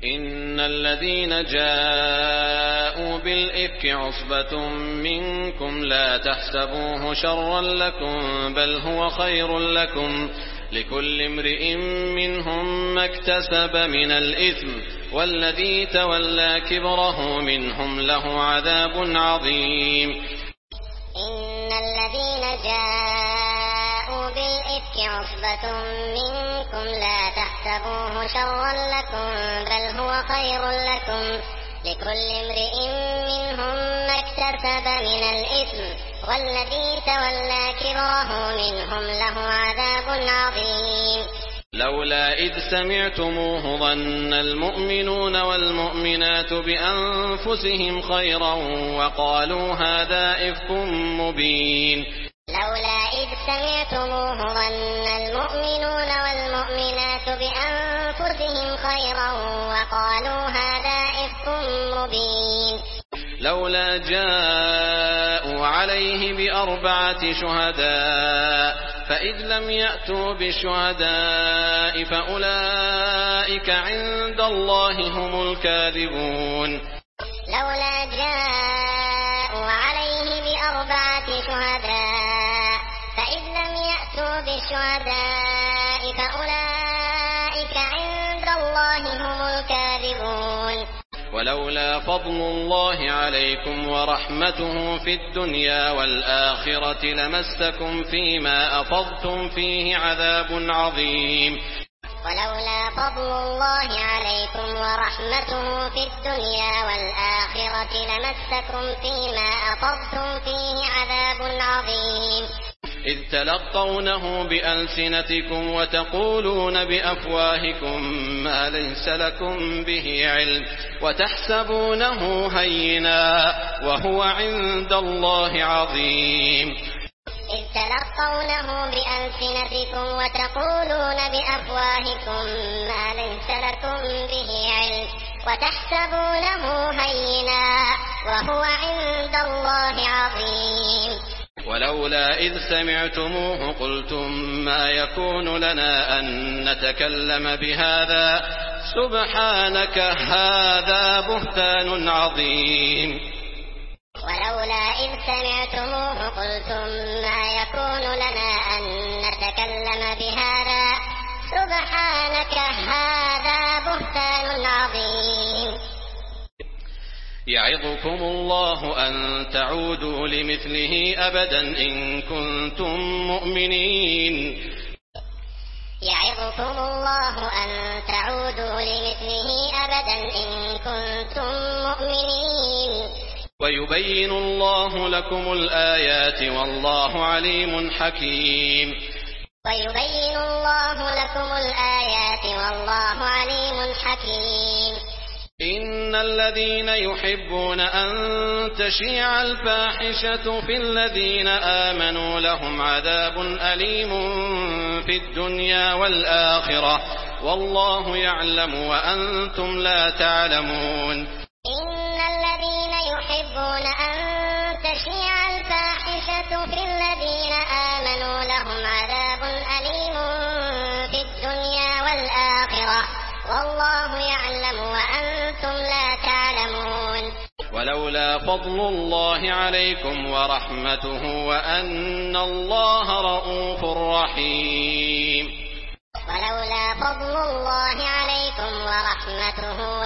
إن الذين جاءوا بالإفك عصبة منكم لا تحسبوه شرا لكم بل هو خير لكم لكل امرئ منهم ما اكتسب من الإثم والذي تولى كبره منهم له عذاب عظيم. إن الذين جاءوا بالإفك عصبة منكم لا تحسبوه شرا لكم بل هو خير لكم لكل امرئ منهم ما اكتسب من الإثم والذي تولى كبره منهم له عذاب عظيم. لولا إذ سمعتموه ظن المؤمنون والمؤمنات بأنفسهم خيرا وقالوا هذا إفك مبين. لولا إذ سمعتموه ظن المؤمنون والمؤمنات بأنفسهم خيرا وقالوا هذا إفك مبين. لولا جاءوا عليه بأربعة شهداء فإذ لم يأتوا بالشهداء فأولئك عند الله هم الكاذبون. لولا جاءوا عليه بأربعة شهداء فإذ لم يأتوا بالشهداء فأولئك عند الله هم الكاذبون. ولولا فضل الله عليكم ورحمته في الدنيا والآخرة لمسكم فيما أفضتم فيه عذاب عظيم. ولولا فضل الله عليكم ورحمته في الدنيا والآخرة لمسكم فيما أفضتم فيه عذاب عظيم. إذ تلقونه بألسنتكم وتقولون بأفواهكم ما ليس لكم به علم وتحسبونه هينا وهو عند الله عظيم. إذ تلقونه بألسنتكم وتقولون بأفواهكم ما ليس لكم به علم وتحسبونه هينا وهو عند الله عظيم. ولولا إذ سمعتموه قلتم ما يكون لنا أن نتكلم بهذا سبحانك هذا بهتان عظيم. ولولا إذ سمعتموه قلتم ما يكون لنا أن نتكلم بهذا سبحانك هذا بهتان عظيم. يعظكم الله أن تعودوا لمثله أبدا إن كنتم مؤمنين. يعظكم الله أن تعودوا لمثله أبدا إن كنتم مؤمنين. ويبين الله لكم الآيات والله عليم حكيم. ويبين الله لكم الآيات والله عليم حكيم. إن الذين يحبون أن تشيع الفاحشة في الذين آمنوا لهم عذاب أليم في الدنيا والآخرة والله يعلم وأنتم لا تعلمون. إن الذين يحبون أن تشيع الفاحشة في الذين آمنوا لهم عذاب أليم في الدنيا والآخرة والله يعلم وأنتم لا تعلمون. ولولا فضل الله عليكم ورحمته وأن الله رءوف رحيم. ولولا فضل الله عليكم ورحمته